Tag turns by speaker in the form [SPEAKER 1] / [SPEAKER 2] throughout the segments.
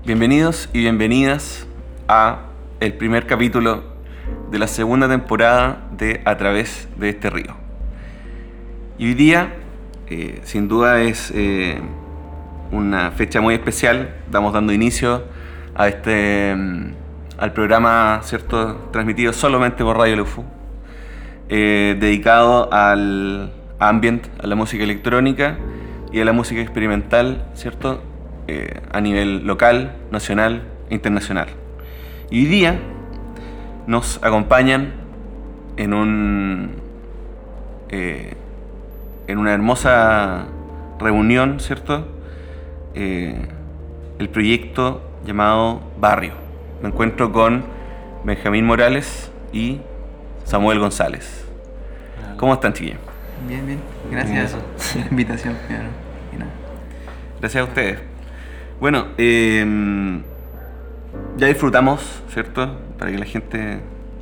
[SPEAKER 1] Bienvenidos y bienvenidas a el primer capítulo de la segunda temporada de A través de este río. Y hoy día, sin duda es una fecha muy especial. Estamos dando inicio a al programa, ¿cierto?, transmitido solamente por Radio Leufu, dedicado al ambient, a la música electrónica y a la música experimental, ¿cierto?, a nivel local, nacional e internacional. Y hoy día nos acompañan en una hermosa reunión, ¿cierto?, el proyecto llamado Barrio. Me encuentro con Benjamín Morales y Samuel González. ¿Cómo están, chiquillos?
[SPEAKER 2] Bien, bien. Gracias por la invitación, primero. Y nada.
[SPEAKER 1] Gracias a ustedes. Bueno, ya disfrutamos, ¿cierto? Para que la gente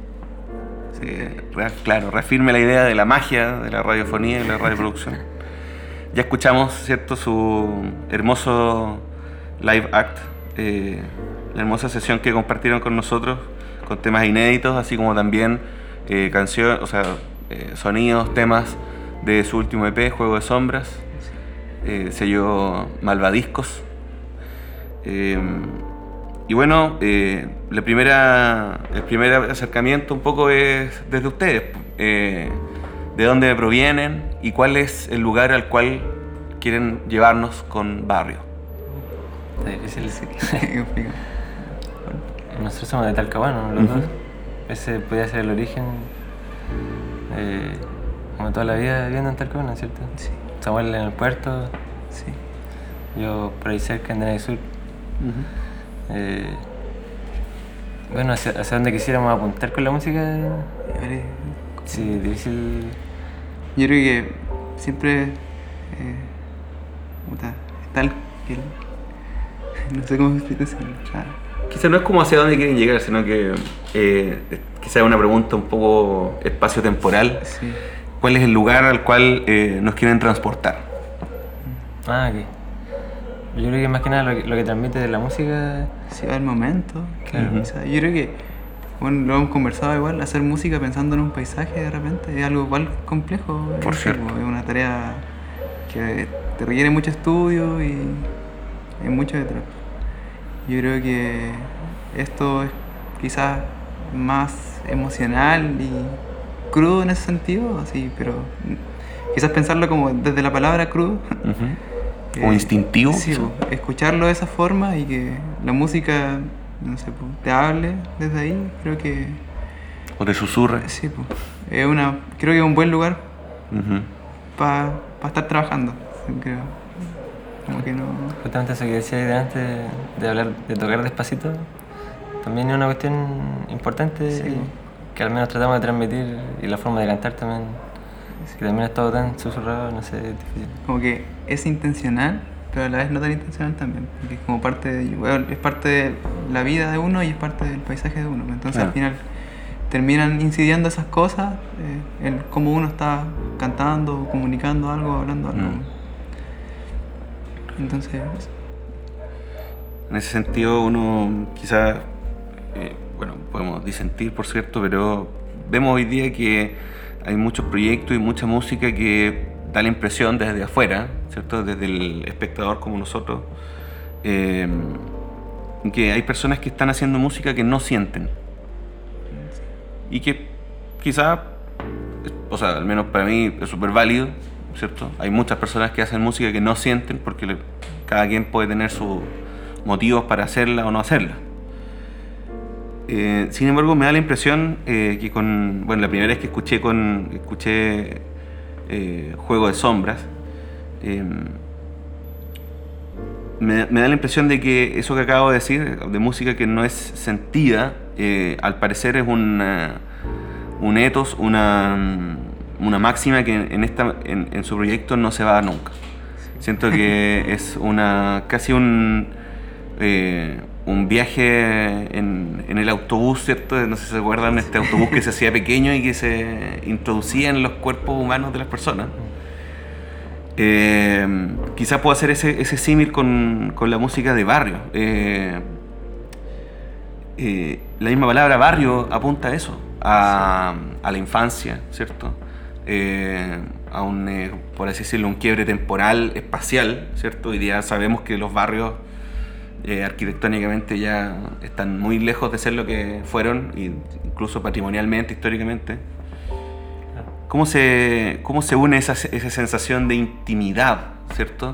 [SPEAKER 1] reafirme la idea de la magia de la radiofonía y la radioproducción. Ya escuchamos, ¿cierto?, su hermoso live act, la hermosa sesión que compartieron con nosotros, con temas inéditos, así como también canciones, sonidos, temas de su último EP, Juego de Sombras, sello Malvadiscos. Y bueno, el primer acercamiento un poco es desde ustedes. ¿De dónde provienen y cuál es el lugar al cual quieren llevarnos con Barrio?
[SPEAKER 3] Está difícil. Nosotros somos de Talcahuano, los dos. Ese podría ser el origen, como toda la vida viviendo en Talcahuano, ¿cierto?
[SPEAKER 2] Sí.
[SPEAKER 3] Samuel en el puerto.
[SPEAKER 2] Sí.
[SPEAKER 3] Yo por ahí cerca, en el sur. Bueno, hacia dónde quisiéramos apuntar con la música. Sí, difícil.
[SPEAKER 2] Yo creo que siempre está no sé cómo explicarlo.
[SPEAKER 1] Quizá no es como hacia dónde quieren llegar, sino que quizá es una pregunta un poco espacio-temporal.
[SPEAKER 2] Sí.
[SPEAKER 1] ¿Cuál es el lugar al cual nos quieren transportar?
[SPEAKER 3] Ok. Yo creo que más que nada lo que transmite de la música.
[SPEAKER 2] Sí, va el momento.
[SPEAKER 3] Claro.
[SPEAKER 2] O sea, yo creo que, bueno, lo hemos conversado igual, hacer música pensando en un paisaje de repente es algo igual complejo.
[SPEAKER 1] Por cierto.
[SPEAKER 2] Es una tarea que te requiere mucho estudio y hay mucho detrás. Yo creo que esto es quizás más emocional y crudo en ese sentido, así, pero quizás pensarlo como desde la palabra crudo.
[SPEAKER 1] ¿O instintivo?
[SPEAKER 2] Sí, escucharlo de esa forma y que la música, no sé, te hable desde ahí, creo que...
[SPEAKER 1] ¿O te susurre?
[SPEAKER 2] Sí, creo que es un buen lugar para estar trabajando, creo. Como que no...
[SPEAKER 3] Justamente eso que decía ahí delante de hablar, de tocar despacito, también es una cuestión importante,
[SPEAKER 2] Sí.
[SPEAKER 3] que al menos tratamos de transmitir, y la forma de cantar también, que también es todo tan susurrado, no sé, es difícil.
[SPEAKER 2] Como que es intencional, pero a la vez no tan intencional también, porque es como es parte de la vida de uno y es parte del paisaje de uno. Entonces al final terminan incidiendo esas cosas en cómo uno está cantando, comunicando algo, hablando algo. Entonces...
[SPEAKER 1] En ese sentido uno quizás, podemos disentir, por cierto, pero vemos hoy día que hay muchos proyectos y mucha música que da la impresión desde afuera, ¿cierto?, desde el espectador como nosotros, que hay personas que están haciendo música que no sienten y que quizás, al menos para mí es súper válido, ¿cierto? Hay muchas personas que hacen música que no sienten porque cada quien puede tener sus motivos para hacerla o no hacerla. Sin embargo, me da la impresión que la primera vez que escuché Juego de Sombras, me da la impresión de que eso que acabo de decir, de música que no es sentida, al parecer es un ethos, una máxima que en su proyecto no se va a dar nunca. Siento que es casi un viaje en el autobús, ¿cierto? No sé si se acuerdan, este autobús que se hacía pequeño y que se introducía en los cuerpos humanos de las personas. Quizás puedo hacer ese símil con la música de barrio. La misma palabra barrio apunta a eso, a la infancia, ¿cierto? A un, por así decirlo, un quiebre temporal, espacial, ¿cierto? Hoy día sabemos que los barrios arquitectónicamente ya están muy lejos de ser lo que fueron, incluso patrimonialmente, históricamente. ¿Cómo se une esa sensación de intimidad, ¿cierto?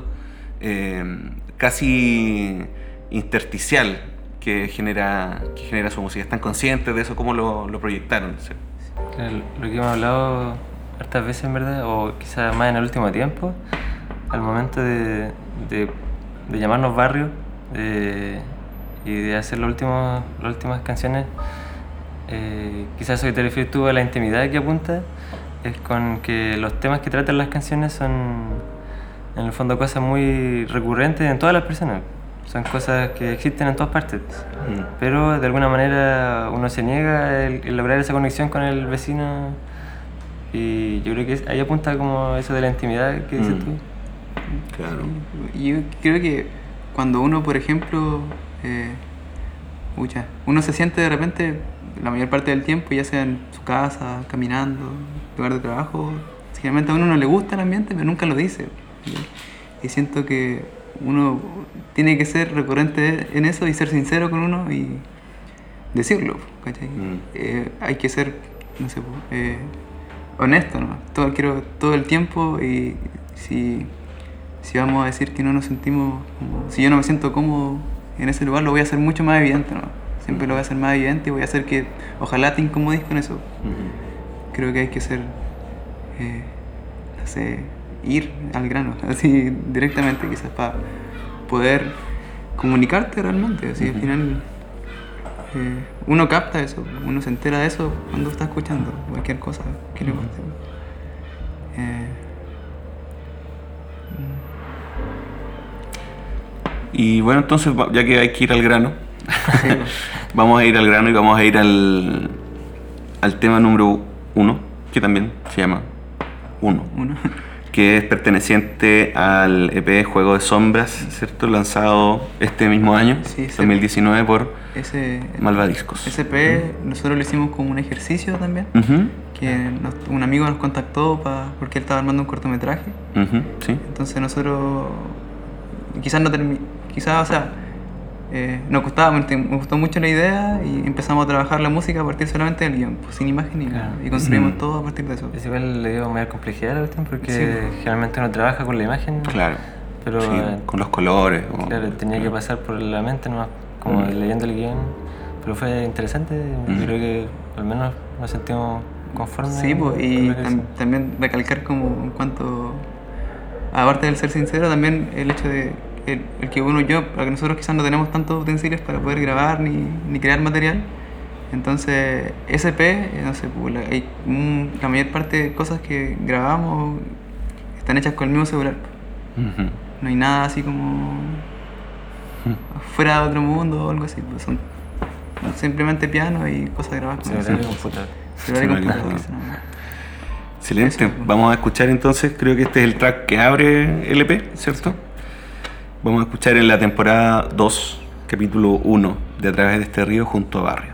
[SPEAKER 1] Casi intersticial que genera su música. ¿Están conscientes de eso? ¿Cómo lo proyectaron? ¿Sí?
[SPEAKER 3] Lo que hemos hablado hartas veces, en verdad, o quizás más en el último tiempo, al momento de llamarnos barrio y de hacer las últimas canciones, quizás eso que te refieres tú a la intimidad que apunta, es con que los temas que tratan las canciones son, en el fondo, cosas muy recurrentes en todas las personas. Son cosas que existen en todas partes. Pero de alguna manera uno se niega a lograr esa conexión con el vecino. Y yo creo que ahí apunta como eso de la intimidad que dices tú.
[SPEAKER 1] Claro.
[SPEAKER 2] Yo creo que cuando uno, por ejemplo, uno se siente de repente la mayor parte del tiempo, ya sea en su casa, caminando, lugar de trabajo, generalmente a uno no le gusta el ambiente, pero nunca lo dice. Y siento que uno tiene que ser recurrente en eso y ser sincero con uno y decirlo, ¿cachai? Hay que ser, no sé, honesto, ¿no? Quiero todo el tiempo, y si vamos a decir que no nos sentimos como, si yo no me siento cómodo en ese lugar, lo voy a hacer mucho más evidente, ¿no? Siempre lo voy a hacer más evidente y voy a hacer que ojalá te incomodís con eso. Creo que hay que ser, no sé, ir al grano, así directamente, quizás para poder comunicarte realmente. Así al final uno capta eso, uno se entera de eso cuando está escuchando cualquier cosa que le guste.
[SPEAKER 1] Y bueno, entonces, ya que hay que ir al grano, vamos a ir al grano y vamos a ir al tema número 1, que también se llama 1, que es perteneciente al EP Juego de Sombras, ¿cierto? Lanzado este mismo año, 2019, por Malvadiscos.
[SPEAKER 2] Ese EP nosotros lo hicimos como un ejercicio también, que un amigo nos contactó porque él estaba armando un cortometraje.
[SPEAKER 1] Sí.
[SPEAKER 2] Entonces nosotros nos gustó mucho la idea y empezamos a trabajar la música a partir solamente del guión, pues, sin imagen ni nada, y construimos todo a partir de eso.
[SPEAKER 3] Es igual le dio mayor complejidad a la cuestión porque generalmente uno trabaja con la imagen, pero
[SPEAKER 1] con los colores.
[SPEAKER 3] Claro, tenía que pasar por la mente nomás, como leyendo el guión, pero fue interesante. Yo creo que al menos nos sentimos conformes.
[SPEAKER 2] Sí, pues, y también recalcar como en cuanto, aparte del ser sincero, también el hecho de el que porque nosotros quizás no tenemos tantos utensilios para poder grabar ni crear material. Entonces, SP, no sé, la mayor parte de cosas que grabamos están hechas con el mismo celular. No hay nada así como fuera de otro mundo o algo así. Pues son simplemente piano y cosas grabadas con
[SPEAKER 3] celular y computador.
[SPEAKER 1] Excelente. Eso, vamos a escuchar entonces, creo que este es el track que abre el EP, ¿cierto? Vamos a escuchar en la temporada 2, capítulo 1, de A Través de este Río junto a Barrio.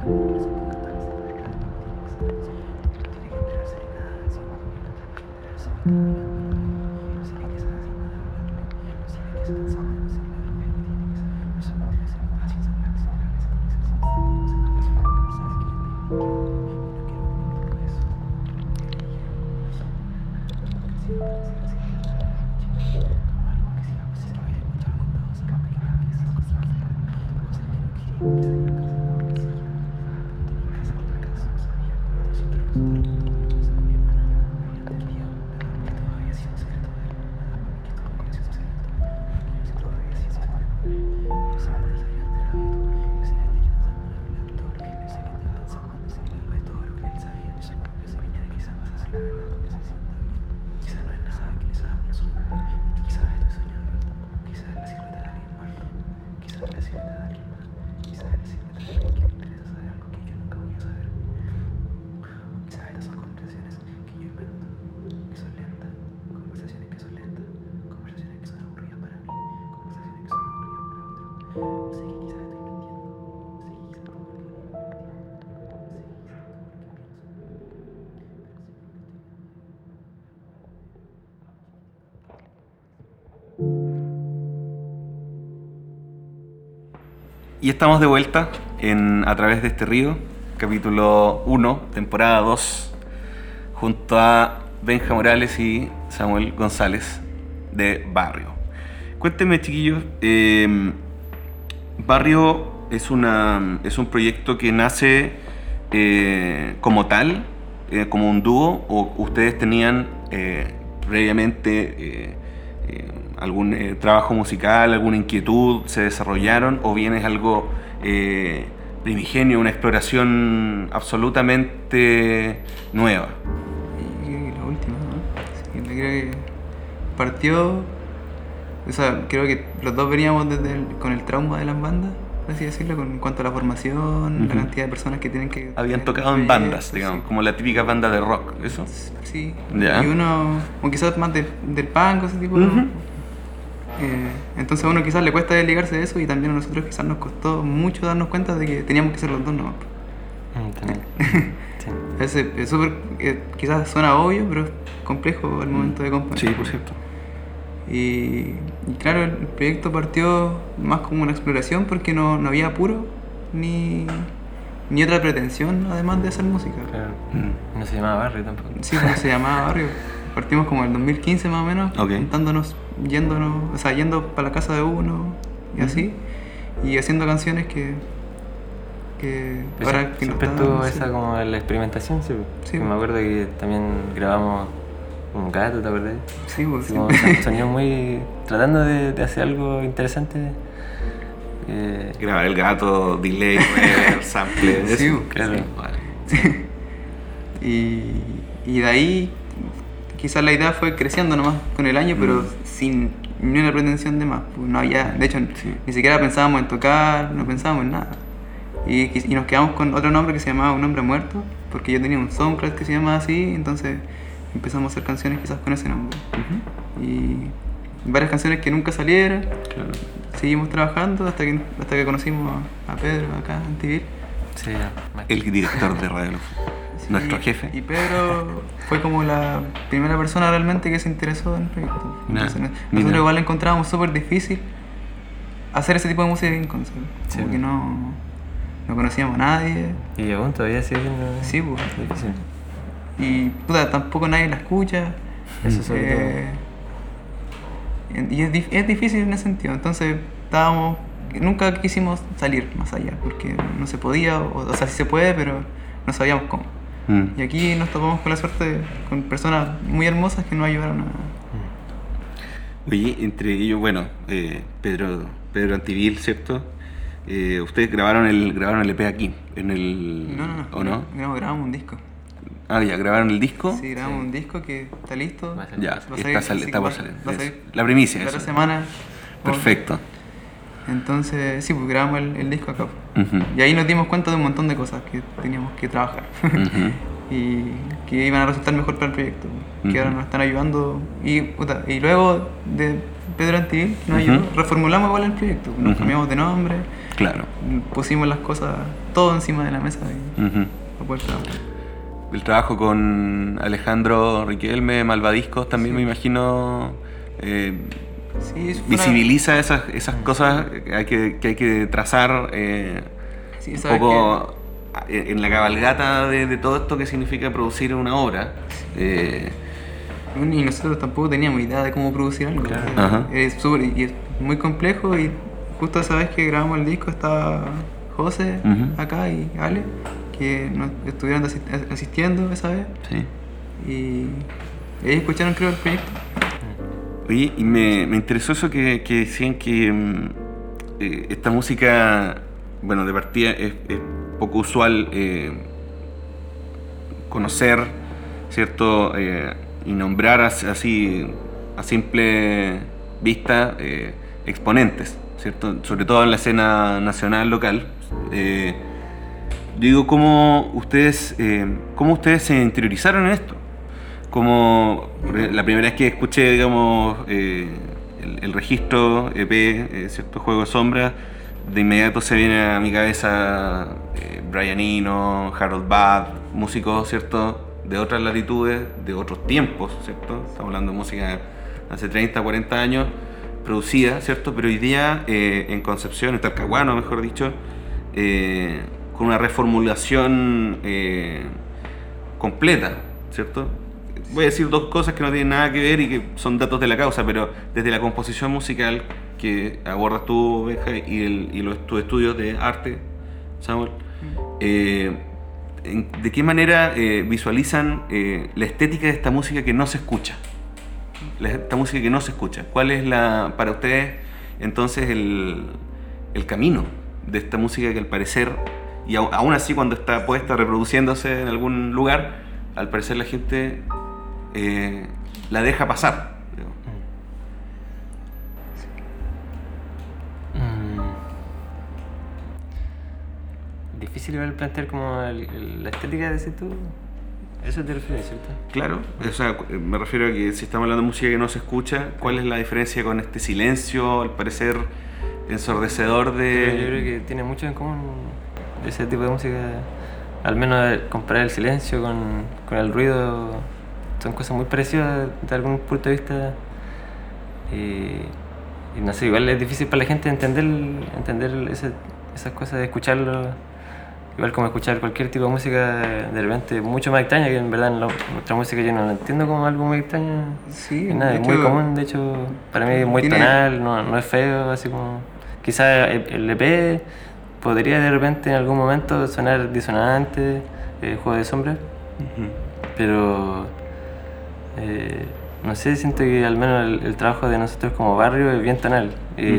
[SPEAKER 1] Y estamos de vuelta en A Través de este Río, capítulo 1, temporada 2, junto a Benja Morales y Samuel González de Barrio. Cuéntenme, chiquillos, Barrio es un proyecto que nace como tal, como un dúo, o ustedes tenían previamente algún trabajo musical, alguna inquietud, se desarrollaron, o bien es algo primigenio, una exploración absolutamente nueva?
[SPEAKER 2] La última, ¿no? Sí, creo que partió, o sea, creo que los dos veníamos con el trauma de las bandas, por así decirlo, en cuanto a la formación, la cantidad de personas que tienen que...
[SPEAKER 1] Habían tocado en bandas, digamos, como la típica banda de rock, ¿eso?
[SPEAKER 2] Sí,
[SPEAKER 1] Ya.
[SPEAKER 2] Y uno, o quizás más del punk, ese tipo. Entonces a uno quizás le cuesta desligarse de eso, y también a nosotros quizás nos costó mucho darnos cuenta de que teníamos que ser los dos nomás. Sí. Es súper, quizás suena obvio, pero es complejo al momento de componer.
[SPEAKER 1] Sí, por cierto.
[SPEAKER 2] Y claro, el proyecto partió más como una exploración, porque no había apuro ni otra pretensión además de hacer música.
[SPEAKER 3] Claro. No se llamaba Barrio tampoco.
[SPEAKER 2] Sí, pues se llamaba Barrio. Partimos como en el 2015 más o menos, juntándonos, yendo para la casa de uno y así, y haciendo canciones que ahora que
[SPEAKER 3] siempre estuvo esa como la experimentación, sí.
[SPEAKER 2] Sí.
[SPEAKER 3] Me acuerdo que también grabamos un gato, ¿te acuerdas?
[SPEAKER 2] Sí, pues sí.
[SPEAKER 3] Como sonido muy... tratando de hacer algo interesante.
[SPEAKER 1] Grabar el gato, delay, sample,
[SPEAKER 2] sí,
[SPEAKER 1] eso.
[SPEAKER 3] Claro.
[SPEAKER 1] Sí, vale.
[SPEAKER 2] Y de ahí quizás la idea fue creciendo nomás con el año, pero sin ni una pretensión de más. Pues no había, de hecho, ni siquiera pensábamos en tocar, no pensábamos en nada. Y nos quedamos con otro nombre que se llamaba Un Hombre Muerto, porque yo tenía un SoundCloud que se llamaba así, entonces empezamos a hacer canciones quizás con ese nombre. Y varias canciones que nunca salieron.
[SPEAKER 1] Claro.
[SPEAKER 2] Seguimos trabajando hasta que conocimos a Pedro acá en Tibir.
[SPEAKER 3] Sí,
[SPEAKER 1] El director de Radio Luz. Nuestro jefe.
[SPEAKER 2] Y Pedro fue como la primera persona realmente que se interesó en el proyecto. Entonces, nosotros igual le encontrábamos súper difícil hacer ese tipo de música en concept.
[SPEAKER 3] Sí.
[SPEAKER 2] Como que no conocíamos a nadie.
[SPEAKER 3] Y aún todavía sigue siendo
[SPEAKER 2] Sí, pues.
[SPEAKER 3] difícil.
[SPEAKER 2] Y puta, tampoco nadie la escucha.
[SPEAKER 3] Eso sobre
[SPEAKER 2] Y es difícil en ese sentido. Entonces nunca quisimos salir más allá, porque no se podía, o sea, sí se puede, pero no sabíamos cómo. Y aquí nos topamos con la suerte con personas muy hermosas que nos ayudaron a...
[SPEAKER 1] Oye, entre ellos, bueno, Pedro Antivil, ¿cierto? Ustedes grabaron el EP aquí, en el...
[SPEAKER 2] No.
[SPEAKER 1] ¿O no?
[SPEAKER 2] No, grabamos un disco.
[SPEAKER 1] Ah, ya, ¿grabaron el disco?
[SPEAKER 2] Sí, grabamos un disco que está listo.
[SPEAKER 3] Va a salir.
[SPEAKER 1] Ya,
[SPEAKER 2] Va a
[SPEAKER 1] está
[SPEAKER 2] salir,
[SPEAKER 1] por
[SPEAKER 2] sí,
[SPEAKER 1] salir.
[SPEAKER 2] va a salir
[SPEAKER 1] La primicia,
[SPEAKER 2] la otra
[SPEAKER 1] eso.
[SPEAKER 2] semana.
[SPEAKER 1] Perfecto.
[SPEAKER 2] Entonces, sí, pues grabamos el disco acá.
[SPEAKER 1] Ujú.
[SPEAKER 2] Y ahí nos dimos cuenta de un montón de cosas que teníamos que trabajar. Y que iban a resultar mejor para el proyecto. Que ahora nos están ayudando. Y luego de Pedro Antivil, que nos ayudó, reformulamos igual el proyecto. Nos cambiamos de nombre,
[SPEAKER 1] Claro.
[SPEAKER 2] Pusimos las cosas todo encima de la mesa y
[SPEAKER 1] Ujú.
[SPEAKER 2] para poder trabajar.
[SPEAKER 1] El trabajo con Alejandro Riquelme, Malvadiscos, también me imagino
[SPEAKER 2] Sí, fue
[SPEAKER 1] visibiliza esas cosas que hay que trazar
[SPEAKER 2] Sí,
[SPEAKER 1] un
[SPEAKER 2] sabes
[SPEAKER 1] poco en la cabalgata de todo esto que significa producir una obra.
[SPEAKER 2] Y nosotros tampoco teníamos idea de cómo producir algo.
[SPEAKER 1] Ajá.
[SPEAKER 2] Es muy complejo y justo esa vez que grabamos el disco estaba José
[SPEAKER 1] Ujú.
[SPEAKER 2] acá y Ale, que nos estuvieron asistiendo esa vez
[SPEAKER 1] Sí.
[SPEAKER 2] y ellos escucharon creo el proyecto.
[SPEAKER 1] Oye, y me interesó eso que decían que esta música, bueno, de partida es poco usual conocer, ¿cierto? Y nombrar así a simple vista exponentes, ¿cierto? Sobre todo en la escena nacional, local. Digo, ¿cómo ustedes se interiorizaron en esto? Como la primera vez que escuché, digamos, el registro EP, cierto Juego de Sombras, de inmediato se viene a mi cabeza Brian Eno, Harold Babb, músicos, cierto, de otras latitudes, de otros tiempos, cierto. Estamos hablando de música hace 30, 40 años, producida, cierto, pero hoy día en Concepción, en Talcahuano, mejor dicho, con una reformulación completa, cierto. Voy a decir dos cosas que no tienen nada que ver y que son datos de la causa, pero desde la composición musical que abordas tú, Benja, y tus estudios de arte, Samuel, ¿de qué manera visualizan la estética de esta música que no se escucha? Esta música que no se escucha. ¿Cuál es para ustedes entonces el camino de esta música que al parecer, y aún así cuando está puesta reproduciéndose en algún lugar, al parecer la gente la deja pasar?
[SPEAKER 3] Difícil igual plantear como la estética, decís tú. Eso te refieres, ¿cierto?
[SPEAKER 1] Claro, o sea, me refiero a que si estamos hablando de música que no se escucha, ¿cuál es la diferencia con este silencio, al parecer ensordecedor
[SPEAKER 3] Pero yo creo que tiene mucho en común ese tipo de música. Al menos comparar el silencio con el ruido, son cosas muy parecidas de algún punto de vista. Y no sé, igual es difícil para la gente entender esas cosas, de escucharlo. Igual como escuchar cualquier tipo de música de repente mucho más extraña, que en verdad nuestra música yo no la entiendo como algo muy extraño.
[SPEAKER 2] Sí,
[SPEAKER 3] Es nada, es muy común, de hecho, para mí es muy tonal, no es feo, así como... Quizás el EP podría de repente en algún momento sonar disonante, Juego de Sombras, pero no sé, siento que al menos el trabajo de nosotros como barrio es bien tonal.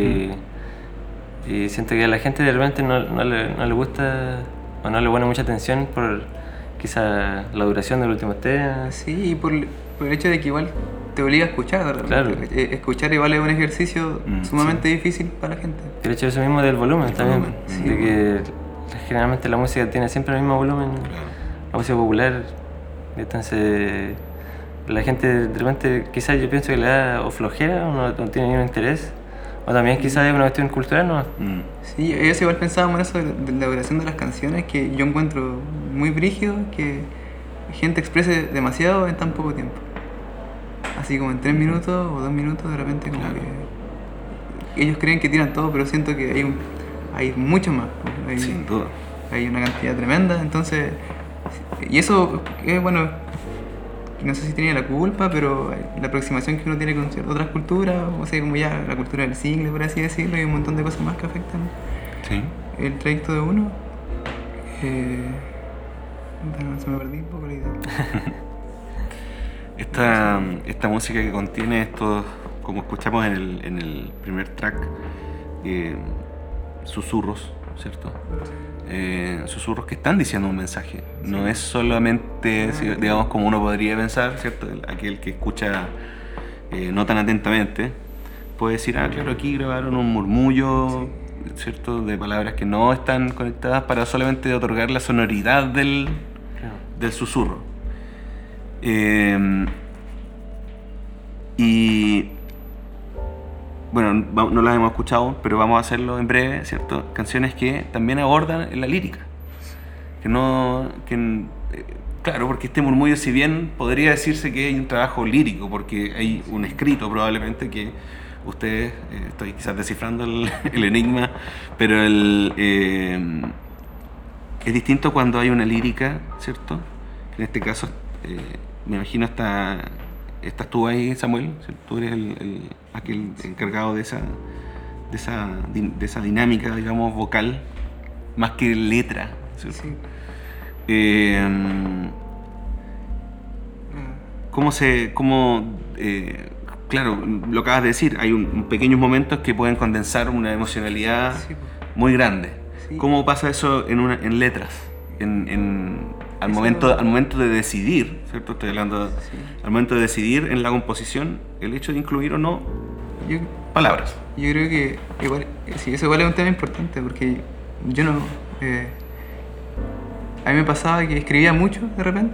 [SPEAKER 3] Y siento que a la gente de repente no le gusta o no le pone mucha atención por quizá la duración del último tema.
[SPEAKER 2] Sí, y por el hecho de que igual te obliga a escuchar de repente.
[SPEAKER 3] Claro.
[SPEAKER 2] Escuchar igual es un ejercicio sumamente difícil para la gente.
[SPEAKER 3] El hecho de eso mismo del volumen también,
[SPEAKER 2] Sí.
[SPEAKER 3] de que generalmente la música tiene siempre el mismo volumen, la música popular, entonces la gente de repente quizás yo pienso que le da o flojera o no tiene ningún interés, o también quizás es una cuestión cultural, ¿no?
[SPEAKER 2] Sí, ellos igual pensábamos en eso de la duración de las canciones, que yo encuentro muy brígido que gente exprese demasiado en tan poco tiempo. Así como en 3 minutos o 2 minutos de repente como que ellos creen que tiran todo, pero siento que hay mucho más.
[SPEAKER 1] Sin duda.
[SPEAKER 2] Hay una cantidad tremenda, entonces... Y eso es bueno, no sé si tiene la culpa, pero la aproximación que uno tiene con otras culturas, o sea, como ya la cultura del single, por así decirlo, y un montón de cosas más que afectan el trayecto de uno. Bueno, se me perdí un poco la idea.
[SPEAKER 1] Esta música que contiene estos, como escuchamos en el primer track, susurros, ¿cierto? Susurros que están diciendo un mensaje. No es solamente, digamos, como uno podría pensar, ¿cierto? Aquel que escucha no tan atentamente puede decir, claro, aquí grabaron un murmullo, ¿cierto? De palabras que no están conectadas para solamente otorgar la sonoridad del susurro. Y bueno, no las hemos escuchado, pero vamos a hacerlo en breve, ¿cierto? Canciones que también abordan la lírica. Claro, porque este murmullo, si bien podría decirse que hay un trabajo lírico, porque hay un escrito probablemente que ustedes, estoy quizás descifrando el enigma, pero es distinto cuando hay una lírica, ¿cierto? En este caso, me imagino estás tú ahí, Samuel, ¿cierto? Tú eres aquel encargado de esa dinámica, digamos, vocal, más que letra, ¿cierto?
[SPEAKER 2] Sí.
[SPEAKER 1] Claro, lo acabas de decir, hay pequeños momentos que pueden condensar una emocionalidad
[SPEAKER 2] Sí,
[SPEAKER 1] muy grande.
[SPEAKER 2] sí.
[SPEAKER 1] ¿Cómo pasa eso en letras? Al
[SPEAKER 2] Eso-
[SPEAKER 1] momento de decidir, ¿cierto? Estoy hablando,
[SPEAKER 2] Sí.
[SPEAKER 1] al momento de decidir en la composición, el hecho de incluir o no
[SPEAKER 2] Yo,
[SPEAKER 1] palabras.
[SPEAKER 2] yo creo que igual, sí, eso igual es un tema importante porque yo no... a mí me pasaba que escribía mucho de repente,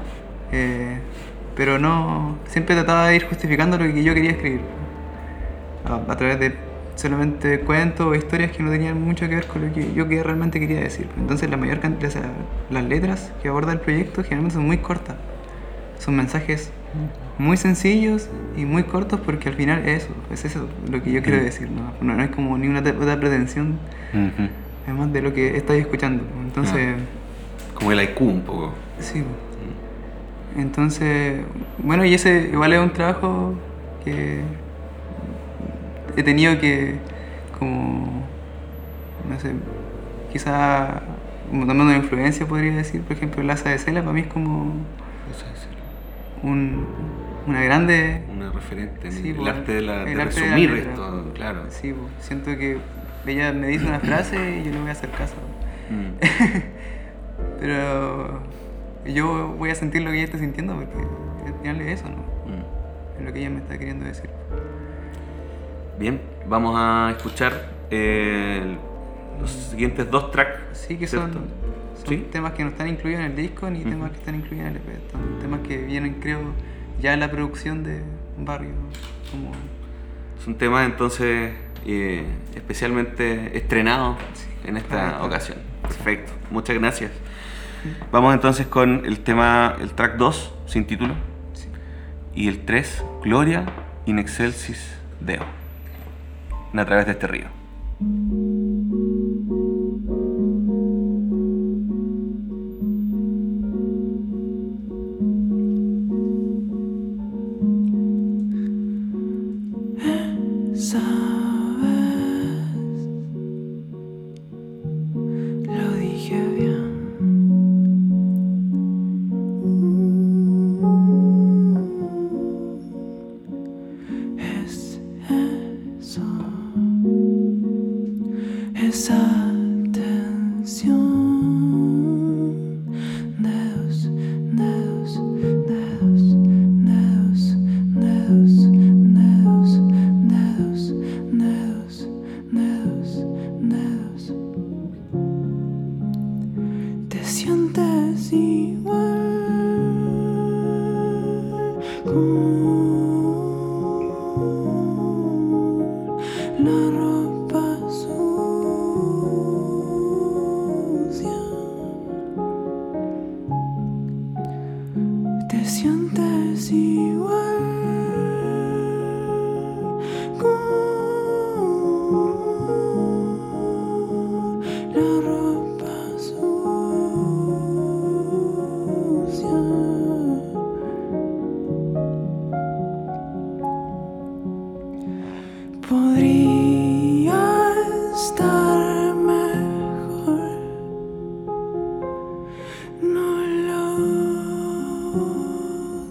[SPEAKER 2] pero no... Siempre trataba de ir justificando lo que yo quería escribir a través de solamente cuentos o historias que no tenían mucho que ver con lo que yo realmente quería decir. Entonces la mayor cantidad, o sea, las letras que aborda el proyecto generalmente son muy cortas. Son mensajes muy sencillos y muy cortos porque al final es eso lo que yo quiero decir, ¿no? No es como ni una otra pretensión,
[SPEAKER 1] Ujú.
[SPEAKER 2] además de lo que estáis escuchando. Entonces,
[SPEAKER 1] Como el haiku un poco.
[SPEAKER 2] sí. Entonces, bueno, y ese igual es un trabajo que he tenido que, como, no sé, quizá como tomando una influencia, podría decir. Por ejemplo, el asa de Cela para mí es como
[SPEAKER 1] Eso es
[SPEAKER 2] una grande...
[SPEAKER 1] una referente en
[SPEAKER 2] Sí,
[SPEAKER 1] el
[SPEAKER 2] pues,
[SPEAKER 1] arte de
[SPEAKER 2] el arte de la
[SPEAKER 1] resumir
[SPEAKER 2] letra.
[SPEAKER 1] esto, claro.
[SPEAKER 2] Sí, pues, siento que ella me dice una frase y yo le voy a hacer caso.
[SPEAKER 1] Mm.
[SPEAKER 2] Pero yo voy a sentir lo que ella está sintiendo porque al final es eso, ¿no?
[SPEAKER 1] Mm.
[SPEAKER 2] Es lo que ella me está queriendo decir.
[SPEAKER 1] Bien, vamos a escuchar los siguientes 2 tracks.
[SPEAKER 2] Sí, que
[SPEAKER 1] ¿cierto?
[SPEAKER 2] son
[SPEAKER 1] ¿Sí?
[SPEAKER 2] temas que no están incluidos en el disco ni temas que están incluidos en el EP. Son temas que vienen, creo, ya en la producción de Barrio. Como...
[SPEAKER 1] Son temas entonces especialmente estrenados en esta
[SPEAKER 2] correcto.
[SPEAKER 1] ocasión. Perfecto, muchas gracias. Vamos entonces con el track 2, sin título,
[SPEAKER 2] Sí.
[SPEAKER 1] y el 3, Gloria in excelsis Deo, a través de este río.
[SPEAKER 4] Lo dije bien. Es eso, esa tensión. Dedos, dedos, dedos, dedos, dedos, dedos, dedos, dedos, dedos, dedos. Te sientes igual con la ropa sucia. Te sientes igual con la ropa sucia. Podría estar mejor, no lo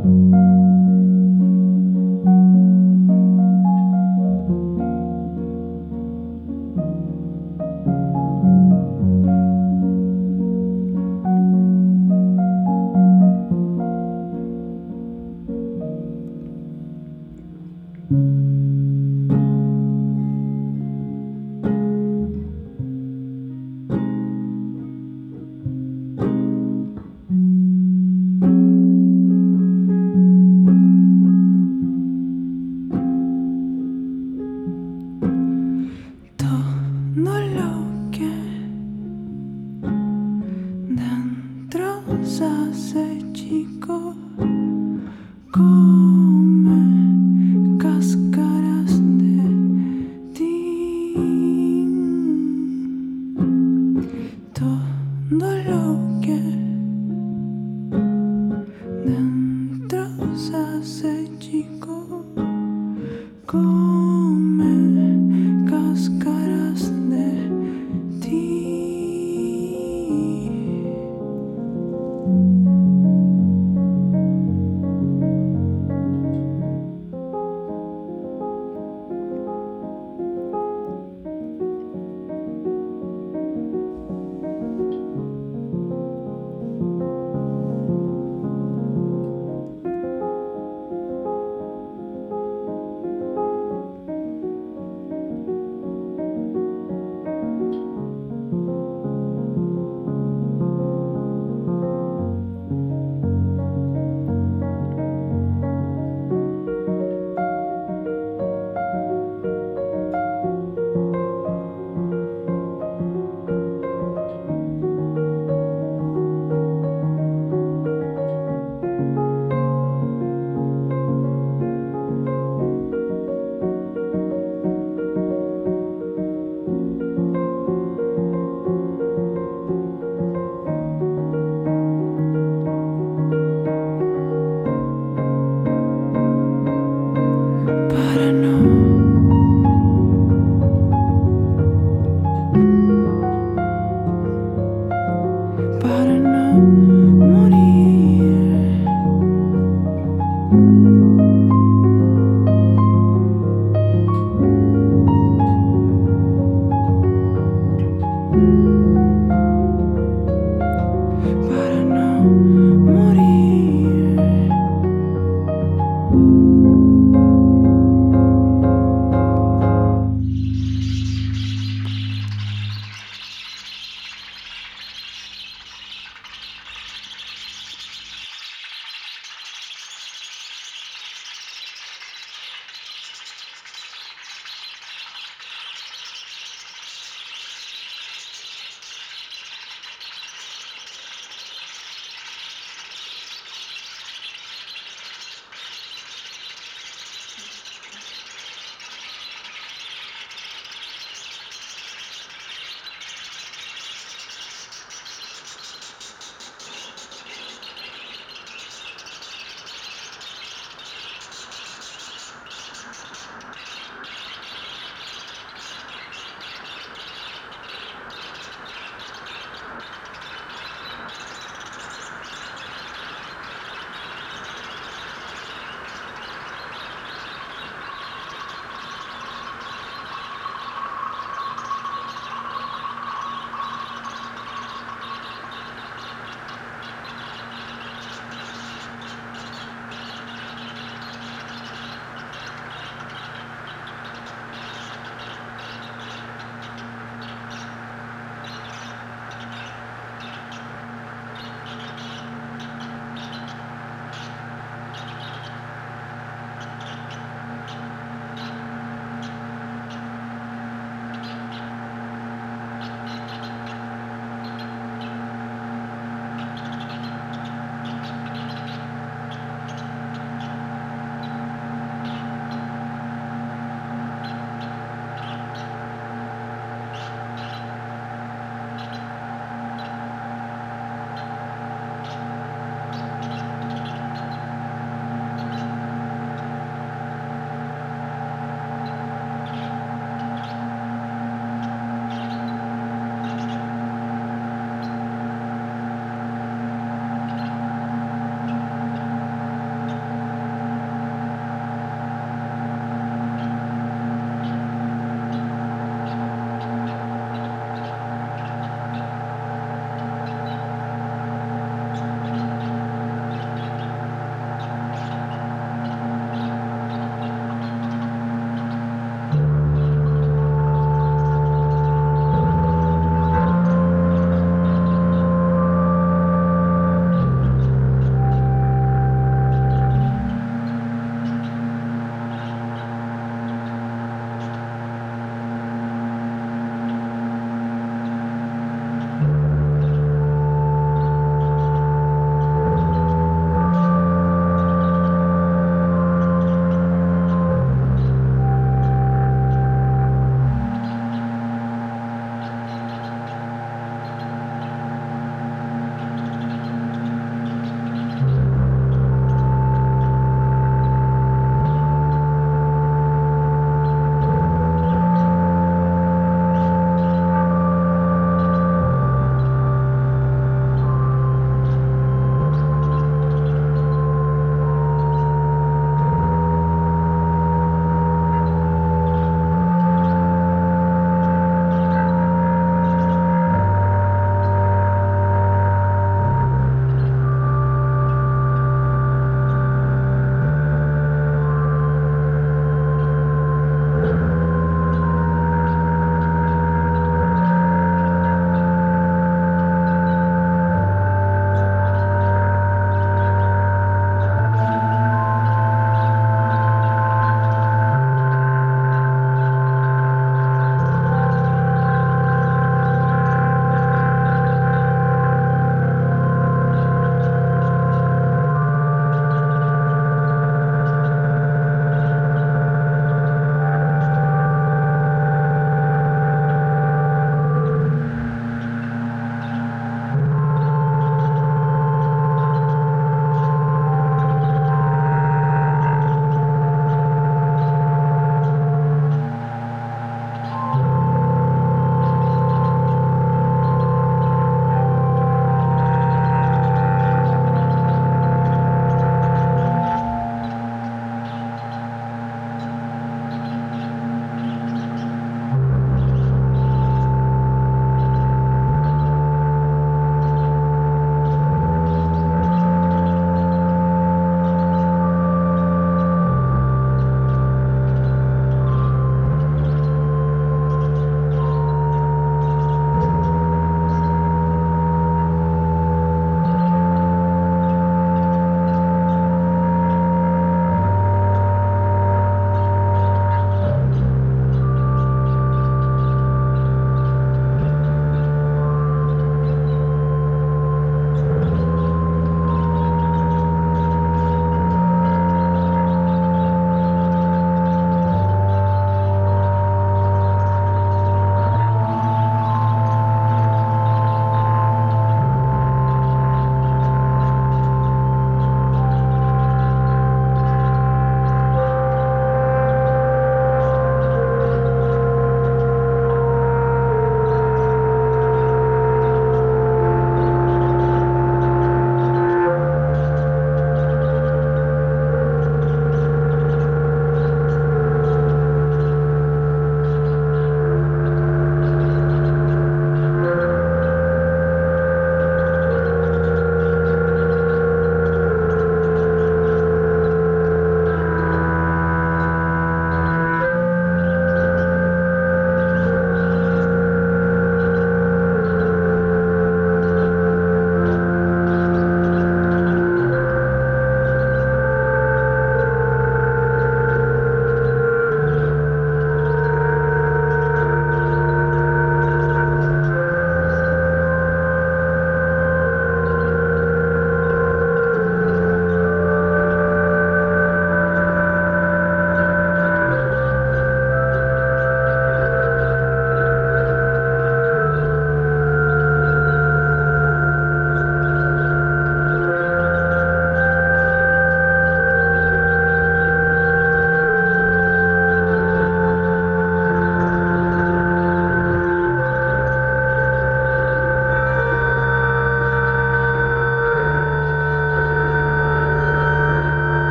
[SPEAKER 4] Todo lo que dentro se hace chico, come cáscaras de ti. Todo lo que dentro se hace chico, come cáscaras de ti.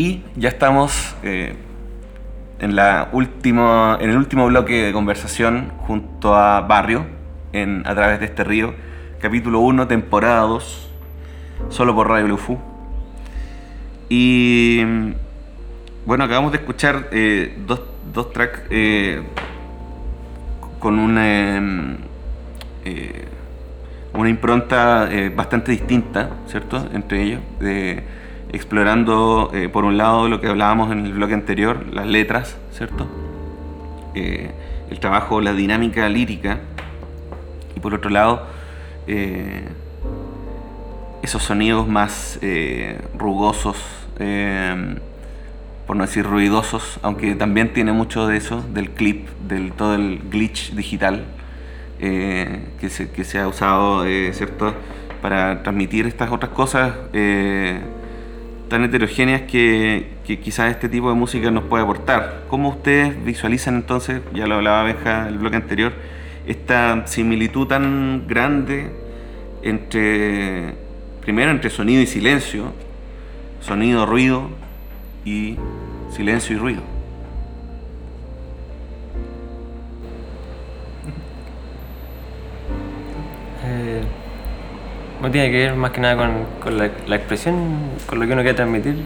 [SPEAKER 1] Y ya estamos en el último bloque de conversación junto a Barrio, A Través de este Río, capítulo 1, temporada 2, solo por Radio Lufu. Y bueno, acabamos de escuchar dos tracks con una impronta bastante distinta, ¿cierto? Entre ellos, explorando por un lado lo que hablábamos en el bloque anterior, las letras, ¿cierto? El trabajo, la dinámica lírica, y por otro lado esos sonidos más rugosos, por no decir ruidosos, aunque también tiene mucho de eso, del clip, del todo el glitch digital que se ha usado, ¿cierto?, para transmitir estas otras cosas tan heterogéneas que quizás este tipo de música nos puede aportar. ¿Cómo ustedes visualizan entonces, ya lo hablaba Benja en el bloque anterior, esta similitud tan grande primero entre sonido y silencio, sonido, ruido, y silencio y ruido?
[SPEAKER 3] No tiene que ver más que nada con la expresión, con lo que uno quiere transmitir.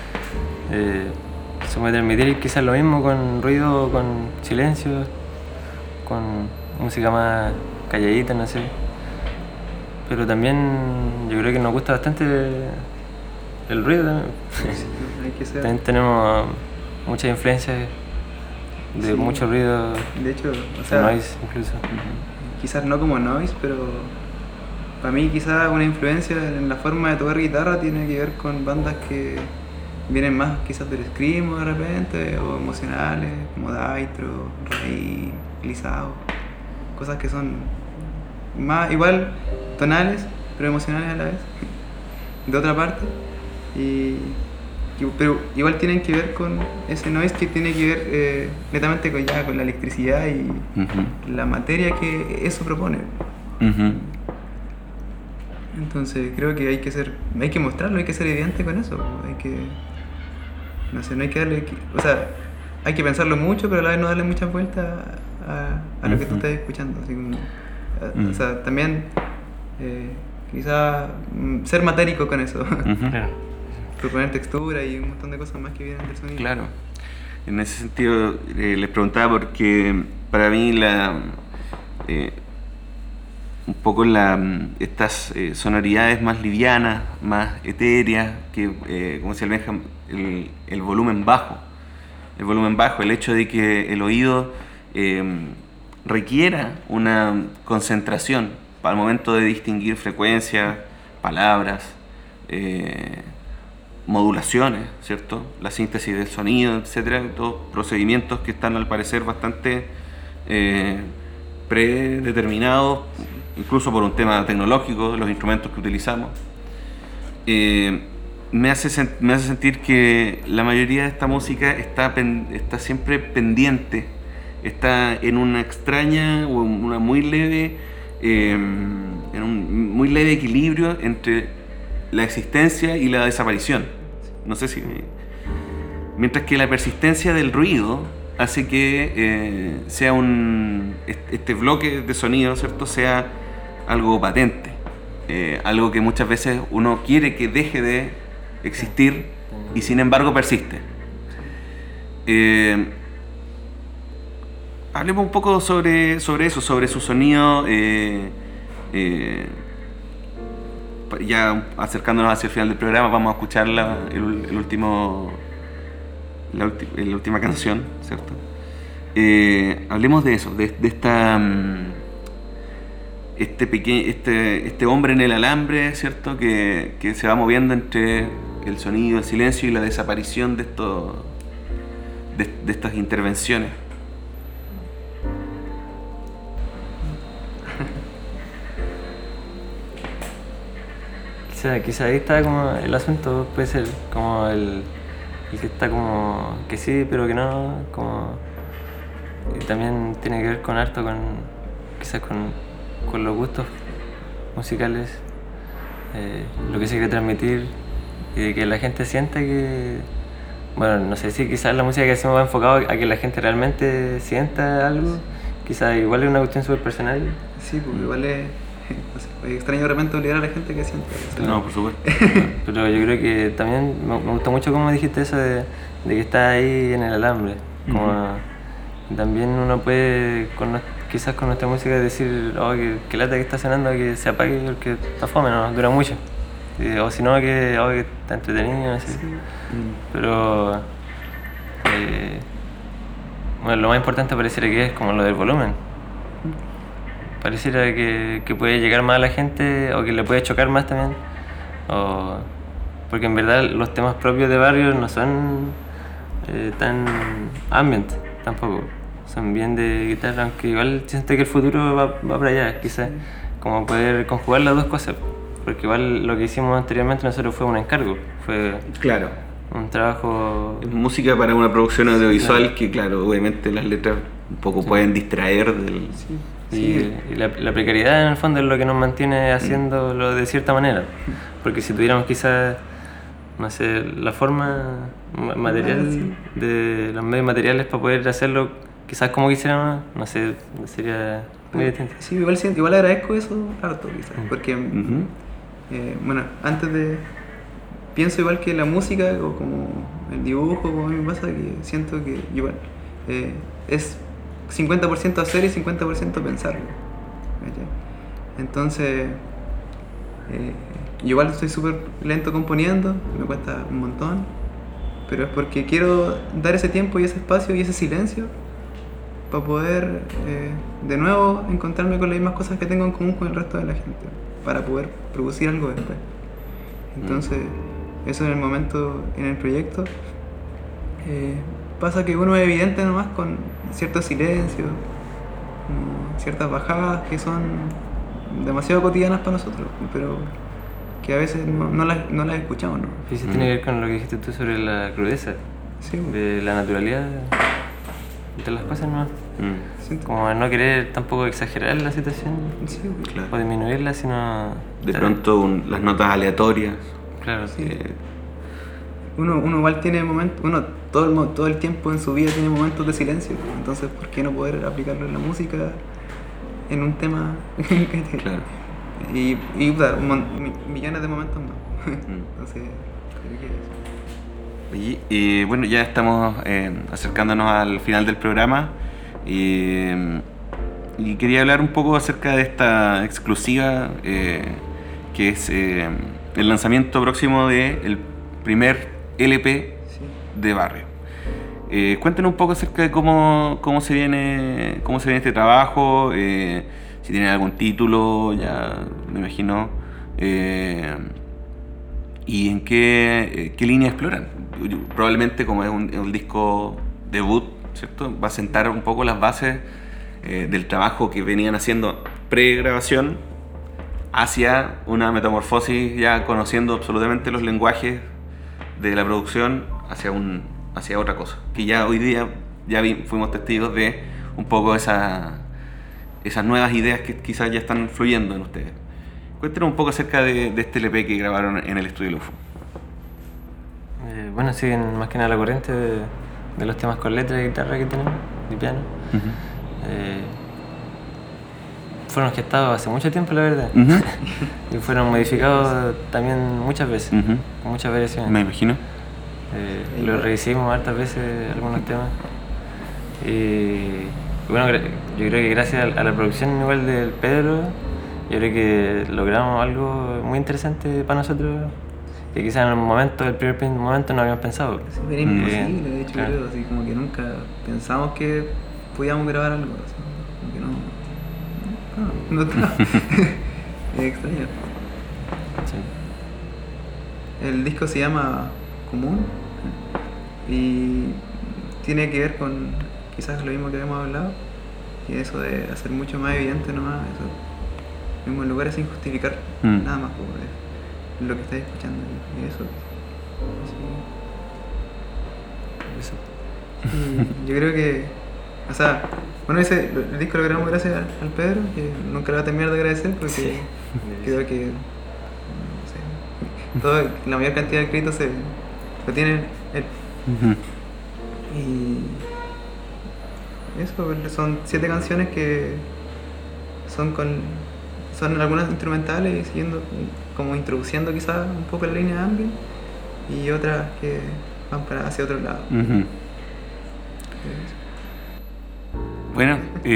[SPEAKER 3] Se puede transmitir quizás lo mismo con ruido, con silencio, con música más calladita, no sé. Pero también yo creo que nos gusta bastante el ruido también.
[SPEAKER 2] Hay que ser.
[SPEAKER 3] También tenemos muchas influencias de
[SPEAKER 2] Sí.
[SPEAKER 3] mucho ruido,
[SPEAKER 2] De hecho, o
[SPEAKER 3] de
[SPEAKER 2] sea,
[SPEAKER 3] noise incluso.
[SPEAKER 2] quizás no como noise, pero para mí quizás una influencia en la forma de tocar guitarra tiene que ver con bandas que vienen más quizás del screamo de repente, o emocionales, como Daitro, Rey, Glisao, cosas que son más igual tonales, pero emocionales a la vez, de otra parte, pero igual tienen que ver con ese noise que tiene que ver netamente con la electricidad y
[SPEAKER 1] Uh-huh.
[SPEAKER 2] la materia que eso propone.
[SPEAKER 1] Uh-huh.
[SPEAKER 2] Entonces creo que hay que mostrarlo, hay que ser evidente con eso, no hay que darle, o sea, hay que pensarlo mucho, pero a la vez no darle muchas vueltas a lo que tú
[SPEAKER 1] Ujú.
[SPEAKER 2] estás escuchando, así como,
[SPEAKER 1] Mm.
[SPEAKER 2] o sea, también quizá ser matérico con eso,
[SPEAKER 1] Uh-huh.
[SPEAKER 3] Claro.
[SPEAKER 2] proponer textura y un montón de cosas más que vienen del sonido.
[SPEAKER 1] Claro. En ese sentido, les preguntaba porque para mí un poco estas sonoridades más livianas, más etéreas, que, como decía el Benjam, el volumen bajo. El volumen bajo, el hecho de que el oído requiera una concentración al momento de distinguir frecuencias, palabras, modulaciones, ¿cierto? La síntesis del sonido, etcétera, todos procedimientos que están al parecer bastante predeterminados, incluso por un tema tecnológico de los instrumentos que utilizamos. Me hace sentir que la mayoría de esta música está siempre pendiente, está en una extraña o una muy leve, en un muy leve equilibrio entre la existencia y la desaparición. No sé si... Mientras que la persistencia del ruido hace que sea este bloque de sonido, ¿cierto?, sea algo patente, algo que muchas veces uno quiere que deje de existir y sin embargo persiste. Hablemos un poco sobre eso, sobre su sonido, ya acercándonos hacia el final del programa. Vamos a escuchar la última canción, ¿cierto? Hablemos de eso, de esta este hombre en el alambre, ¿cierto?, que se va moviendo entre el sonido, el silencio y la desaparición de estas intervenciones.
[SPEAKER 3] Quizá ahí está como el asunto, puede ser como el que está como que sí, pero que no, como, y también tiene que ver con harto quizás con los gustos musicales, lo que se quiere transmitir y de que la gente sienta que bueno, no sé si quizás la música que hacemos va enfocado a que la gente realmente sienta algo. Quizás igual es una cuestión súper personal.
[SPEAKER 2] Sí, porque igual es, no sé, es extraño de repente obligar a la gente que sienta. O sea,
[SPEAKER 1] No, por supuesto.
[SPEAKER 3] Pero yo creo que también me gustó mucho como dijiste eso de que está ahí en el alambre. Como también uno puede, quizás con nuestra música, decir, oh, que lata que está sonando, que se apague porque está fome, no dura mucho. O si no, que, oh, que está entretenido, así. Pero bueno, lo más importante pareciera que es como lo del volumen. Pareciera que puede llegar más a la gente o que le puede chocar más también. Porque en verdad los temas propios de barrio no son tan ambient tampoco. Son bien de guitarra, aunque igual siento que el futuro va para allá, quizás. Como poder conjugar las dos cosas. Porque igual lo que hicimos anteriormente nosotros fue un encargo. Fue
[SPEAKER 1] Claro.
[SPEAKER 3] un trabajo...
[SPEAKER 1] Música para una producción audiovisual que, claro, obviamente las letras un poco pueden distraer del...
[SPEAKER 3] Y la precariedad en el fondo es lo que nos mantiene haciéndolo de cierta manera. Porque si tuviéramos quizás, no sé, la forma material de los medios materiales para poder hacerlo quizás como quisiéramos, no sé, sería muy distinto.
[SPEAKER 2] Sí, igual agradezco eso harto, quizás, porque, bueno, antes de... Pienso igual que la música, o como el dibujo, como a mí me pasa, que siento que igual es 50% hacer y 50% pensarlo. ¿Cachai? Entonces, yo igual estoy súper lento componiendo, me cuesta un montón, pero es porque quiero dar ese tiempo y ese espacio y ese silencio para poder de nuevo encontrarme con las mismas cosas que tengo en común con el resto de la gente, para poder producir algo después. Entonces, eso en el momento, en el proyecto, pasa que uno es evidente nomás con ciertos silencios, ciertas bajadas que son demasiado cotidianas para nosotros, pero que a veces no las escuchamos, ¿no?
[SPEAKER 3] Y eso tiene que ver con lo que dijiste tú sobre la crudeza,
[SPEAKER 2] Sí,
[SPEAKER 3] de la naturalidad de las cosas, ¿no?
[SPEAKER 2] siento-
[SPEAKER 3] Como no querer tampoco exagerar la situación
[SPEAKER 2] sí,
[SPEAKER 1] Claro.
[SPEAKER 3] o disminuirla, sino...
[SPEAKER 1] De pronto las notas aleatorias.
[SPEAKER 3] Claro,
[SPEAKER 2] uno igual tiene momentos, uno todo el tiempo en su vida tiene momentos de silencio, entonces ¿por qué no poder aplicarlo en la música en un tema?
[SPEAKER 1] Claro.
[SPEAKER 2] Y claro, millones de momentos más. Entonces, creo que eso.
[SPEAKER 1] Oye, bueno, ya estamos acercándonos al final del programa y quería hablar un poco acerca de esta exclusiva que es el lanzamiento próximo del primer LP
[SPEAKER 2] Sí.
[SPEAKER 1] de Barrio. Cuéntenos un poco acerca de cómo se viene este trabajo, si tienen algún título, ya me imagino, y en qué línea exploran. Probablemente, como es un disco debut, ¿cierto? Va a sentar un poco las bases del trabajo que venían haciendo pre-grabación hacia una metamorfosis, ya conociendo absolutamente los lenguajes de la producción hacia otra cosa, que ya hoy día fuimos testigos de un poco esas nuevas ideas que quizás ya están fluyendo en ustedes. Cuéntenos un poco acerca de este LP que grabaron en el estudio Lufo.
[SPEAKER 3] Bueno, siguen más que nada la corriente de los temas con letra y guitarra que tenemos, y piano. Fueron gestados hace mucho tiempo, la verdad. Y fueron modificados también muchas veces, con muchas variaciones.
[SPEAKER 1] Me imagino.
[SPEAKER 3] Lo rehicimos hartas veces algunos temas. Y bueno, yo creo que gracias a la producción igual del Pedro, yo creo que logramos algo muy interesante para nosotros, que quizás en el primer momento no habíamos pensado.
[SPEAKER 2] Sí, era imposible, de hecho,
[SPEAKER 3] claro.
[SPEAKER 2] creo, así como que nunca pensamos que podíamos grabar algo, así, como que no estaba. Es extraño.
[SPEAKER 3] Sí.
[SPEAKER 2] El disco se llama Común y tiene que ver con quizás lo mismo que habíamos hablado, que eso de hacer mucho más evidente nomás, esos mismos lugares sin justificar nada más, como es lo que estáis escuchando y eso.
[SPEAKER 3] Eso.
[SPEAKER 2] Y yo creo que, o sea, bueno, el disco lo grabamos gracias al Pedro, que nunca le va a terminar de agradecer porque creo que, no sé, la mayor cantidad de créditos lo tiene él.
[SPEAKER 1] Ujú.
[SPEAKER 2] Y eso, son 7 canciones que son algunas instrumentales y siguiendo, como introduciendo quizás un poco la línea de ambient, y otras que van hacia otro lado.
[SPEAKER 1] Ujú. Bueno,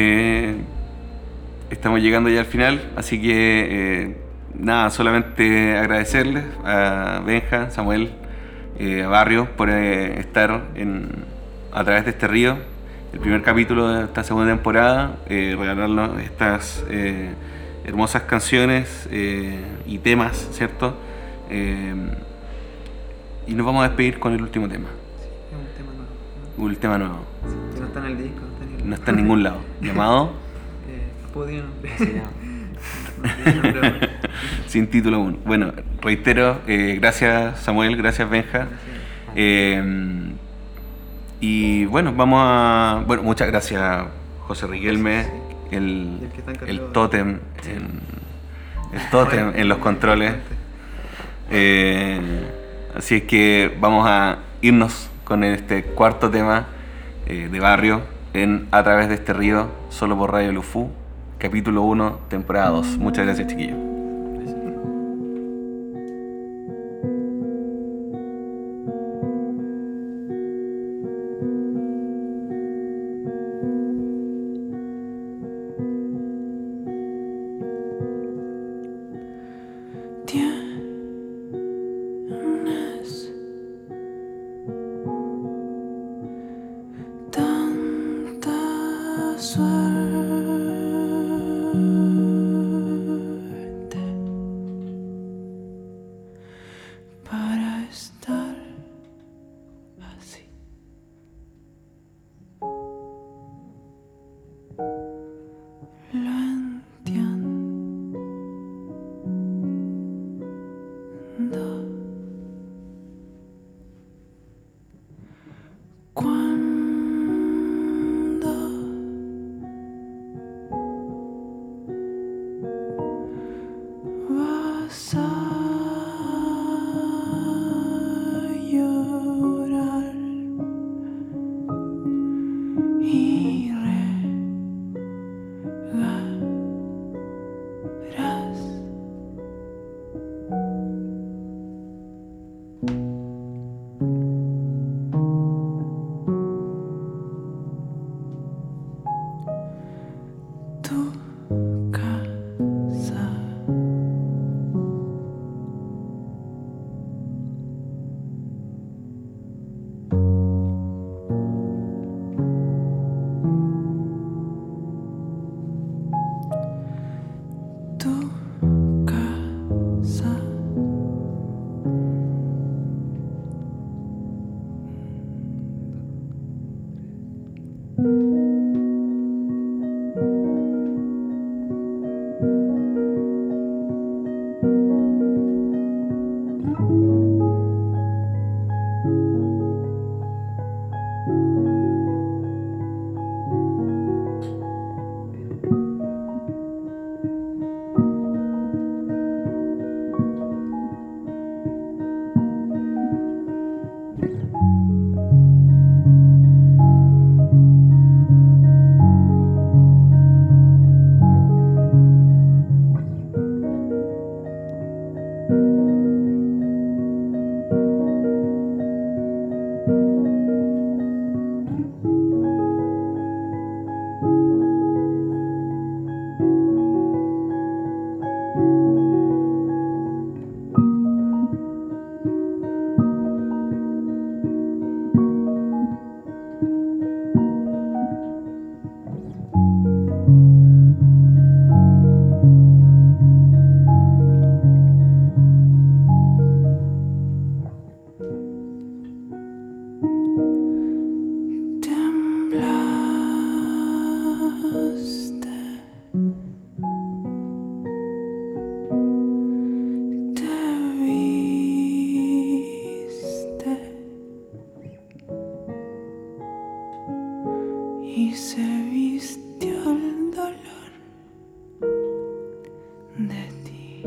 [SPEAKER 1] estamos llegando ya al final, así que nada, solamente agradecerles a Benja, Samuel, a Barrio por estar a través de este río, el primer capítulo de esta segunda temporada, regalarnos estas hermosas canciones y temas, ¿cierto? Y nos vamos a despedir con el último tema,
[SPEAKER 2] Es un tema nuevo, ¿no?
[SPEAKER 1] un tema nuevo,
[SPEAKER 2] Sí, que no está en el disco,
[SPEAKER 1] no está en ningún lado, llamado
[SPEAKER 2] Puedo
[SPEAKER 3] Se llama.
[SPEAKER 1] Sin título aún. Bueno, reitero, gracias Samuel, gracias Benja. Y bueno, bueno, muchas gracias José Riquelme, el
[SPEAKER 2] Y el que está encargado
[SPEAKER 1] el
[SPEAKER 2] de-
[SPEAKER 1] tótem el tótem en los controles. Así es que vamos a irnos con este cuarto tema de Barrio en A través de este río, solo por Radio Lufú, capítulo 1, temporada 2. Muchas gracias, chiquillos.
[SPEAKER 4] Tienes tanta suerte para estar así. Lo entiendo. Cuando vas a llorar y regarás tu casa. Tu casa. Temblaste, te viste y se vistió el dolor de ti.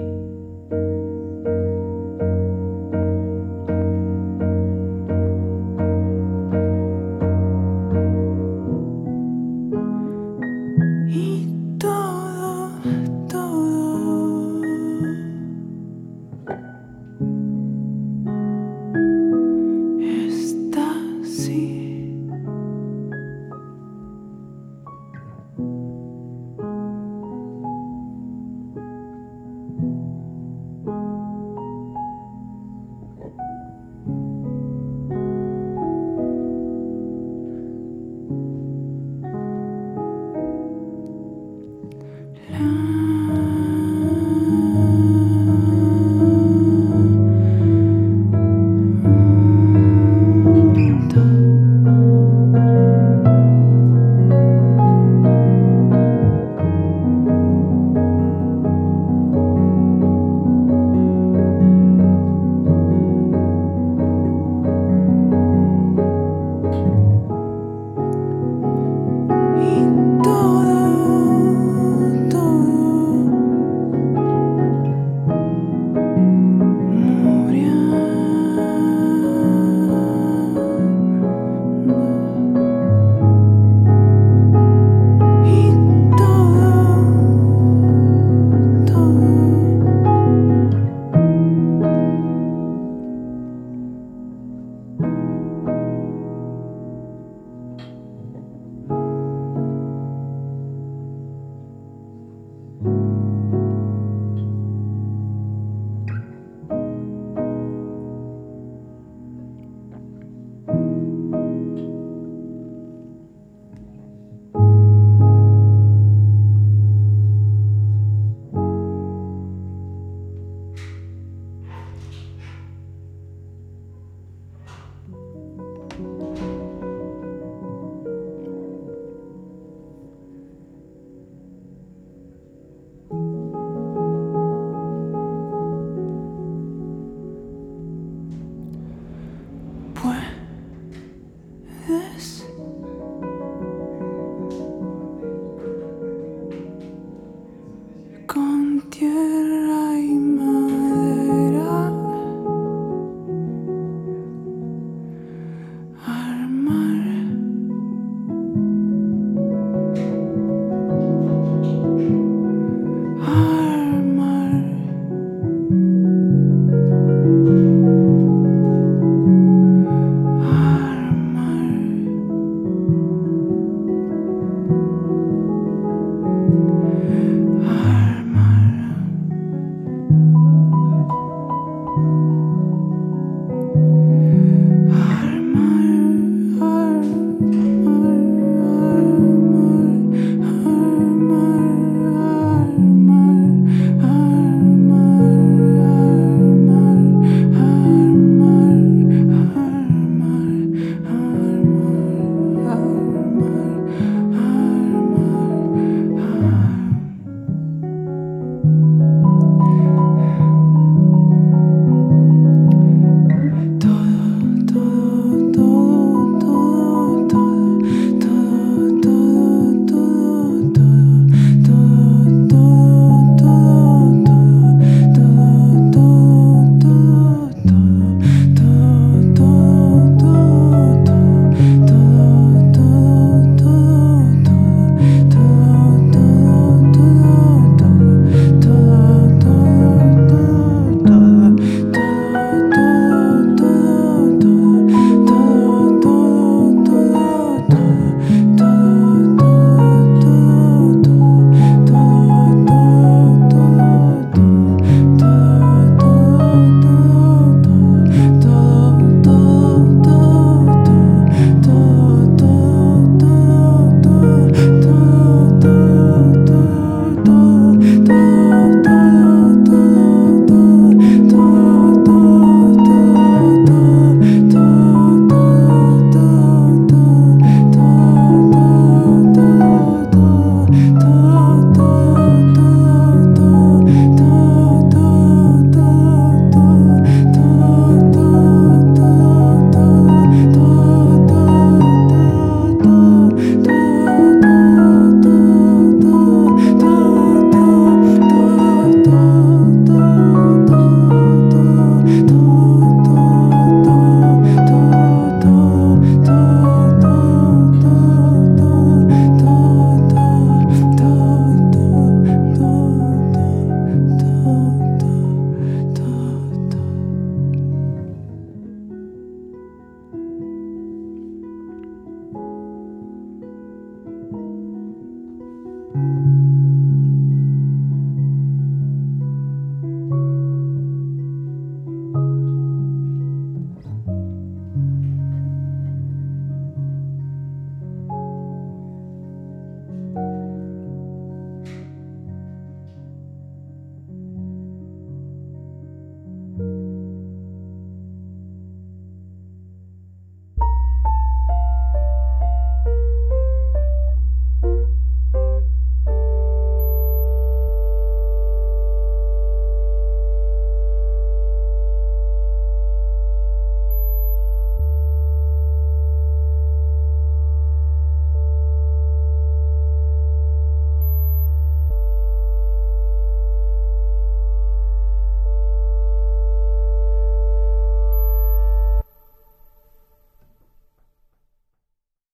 [SPEAKER 4] Thank